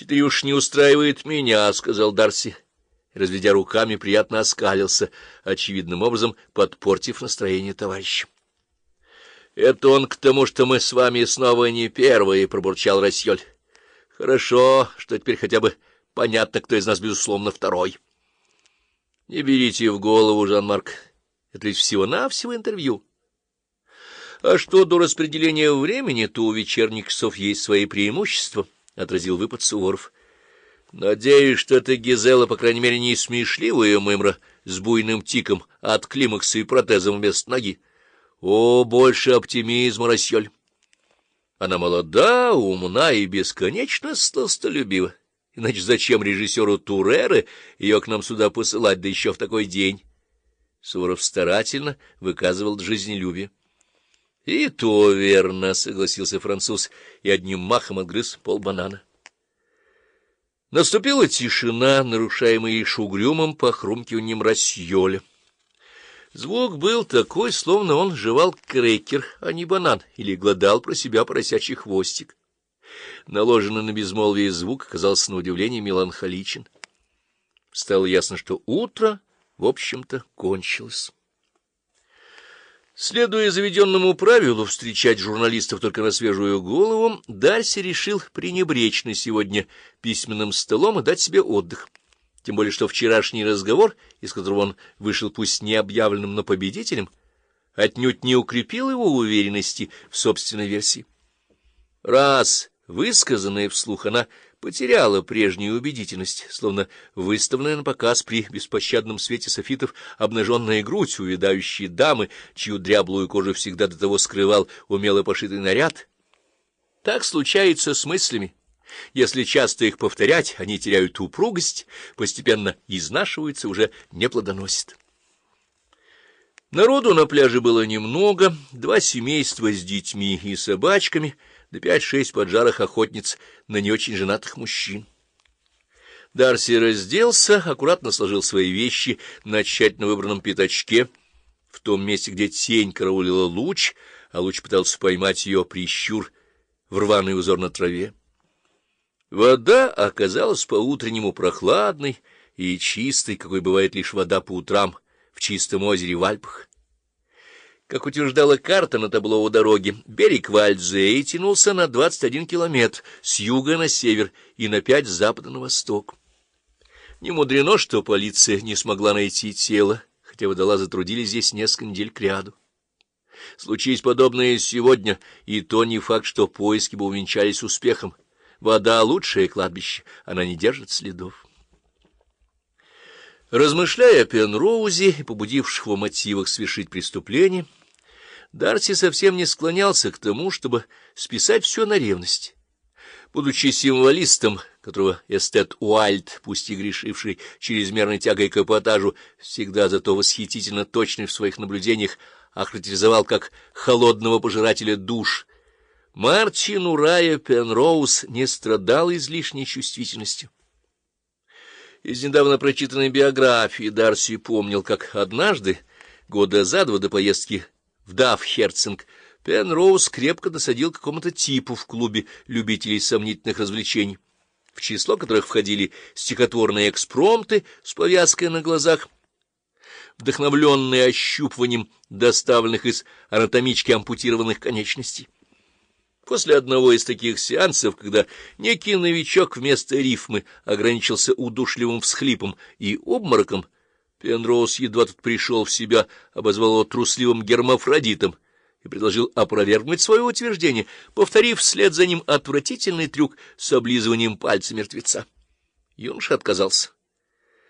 4 уж не устраивает меня, — сказал Дарси. Разведя руками, приятно оскалился, очевидным образом подпортив настроение товарища. — Это он к тому, что мы с вами снова не первые, — пробурчал Рассьоль. — Хорошо, что теперь хотя бы понятно, кто из нас, безусловно, второй. — Не берите в голову, Жан-Марк, это ведь всего-навсего интервью. — А что до распределения времени, то у вечерних часов есть свои преимущества, — отразил выпад Суворов. — Надеюсь, что эта Гизела, по крайней мере, не смешливая мымра с буйным тиком от климакса и протезом вместо ноги. О, больше оптимизма, Рассьоль. Она молода, умна и бесконечно сластолюбива. Иначе зачем режиссеру Туреры ее к нам сюда посылать, да еще в такой день? Суворов старательно выказывал жизнелюбие. — И то верно, — согласился француз и одним махом отгрыз полбанана. Наступила тишина, нарушаемая лишь угрюмым похрумкиванием Рассьоля. Звук был такой, словно он жевал крекер, а не банан, или глодал про себя поросячий хвостик. Наложенный на безмолвие звук оказался на удивление меланхоличен. Стало ясно, что утро, в общем-то, кончилось. Следуя заведенному правилу встречать журналистов только на свежую голову, Дарси решил пренебречь на сегодня письменным столом и дать себе отдых. Тем более, что вчерашний разговор, из которого он вышел пусть не объявленным, но победителем, отнюдь не укрепил его уверенности в собственной версии. Раз высказанная вслух, она потеряла прежнюю убедительность, словно выставленная на показ при беспощадном свете софитов обнаженная грудь увядающей дамы, чью дряблую кожу всегда до того скрывал умело пошитый наряд. Так случается с мыслями. Если часто их повторять, они теряют упругость, постепенно изнашиваются, уже не плодоносят. Народу на пляже было немного, 2 семейства с детьми и собачками, да 5-6 поджарых охотниц на не очень женатых мужчин. Дарси разделся, аккуратно сложил свои вещи на тщательно выбранном пятачке, в том месте, где тень караулила луч, а луч пытался поймать ее прищур в рваный узор на траве. Вода оказалась по-утреннему прохладной и чистой, какой бывает лишь вода по утрам в чистом озере в Альпах. Как утверждала карта на табло у дороги, берег Вальдзеи тянулся на 21 километр с юга на север и на 5 с запада на восток. Не мудрено, что полиция не смогла найти тело, хотя водолазы трудились здесь несколько недель кряду. Случись подобное сегодня, и то не факт, что поиски бы увенчались успехом. Вода — лучшее кладбище, она не держит следов. Размышляя о Пенроузе и побудивших его мотивах совершить преступление, Дарси совсем не склонялся к тому, чтобы списать все на ревность. Будучи символистом, которого эстет Уайльд, пусть и грешивший чрезмерной тягой к эпатажу, всегда зато восхитительно точный в своих наблюдениях, охарактеризовал как холодного пожирателя душ, Мартин Урайя Пенроуз не страдал излишней чувствительностью. Из недавно прочитанной биографии Дарси помнил, как однажды, года за 2 до поездки в Дафхерцинг, Пенроуз крепко досадил какому-то типу в клубе любителей сомнительных развлечений, в число которых входили стихотворные экспромты с повязкой на глазах, вдохновленные ощупыванием доставленных из анатомички ампутированных конечностей. После одного из таких сеансов, когда некий новичок вместо рифмы ограничился удушливым всхлипом и обмороком, Пенроуз едва тут пришел в себя, обозвал его трусливым гермафродитом и предложил опровергнуть свое утверждение, повторив вслед за ним отвратительный трюк с облизыванием пальца мертвеца. Юноша отказался.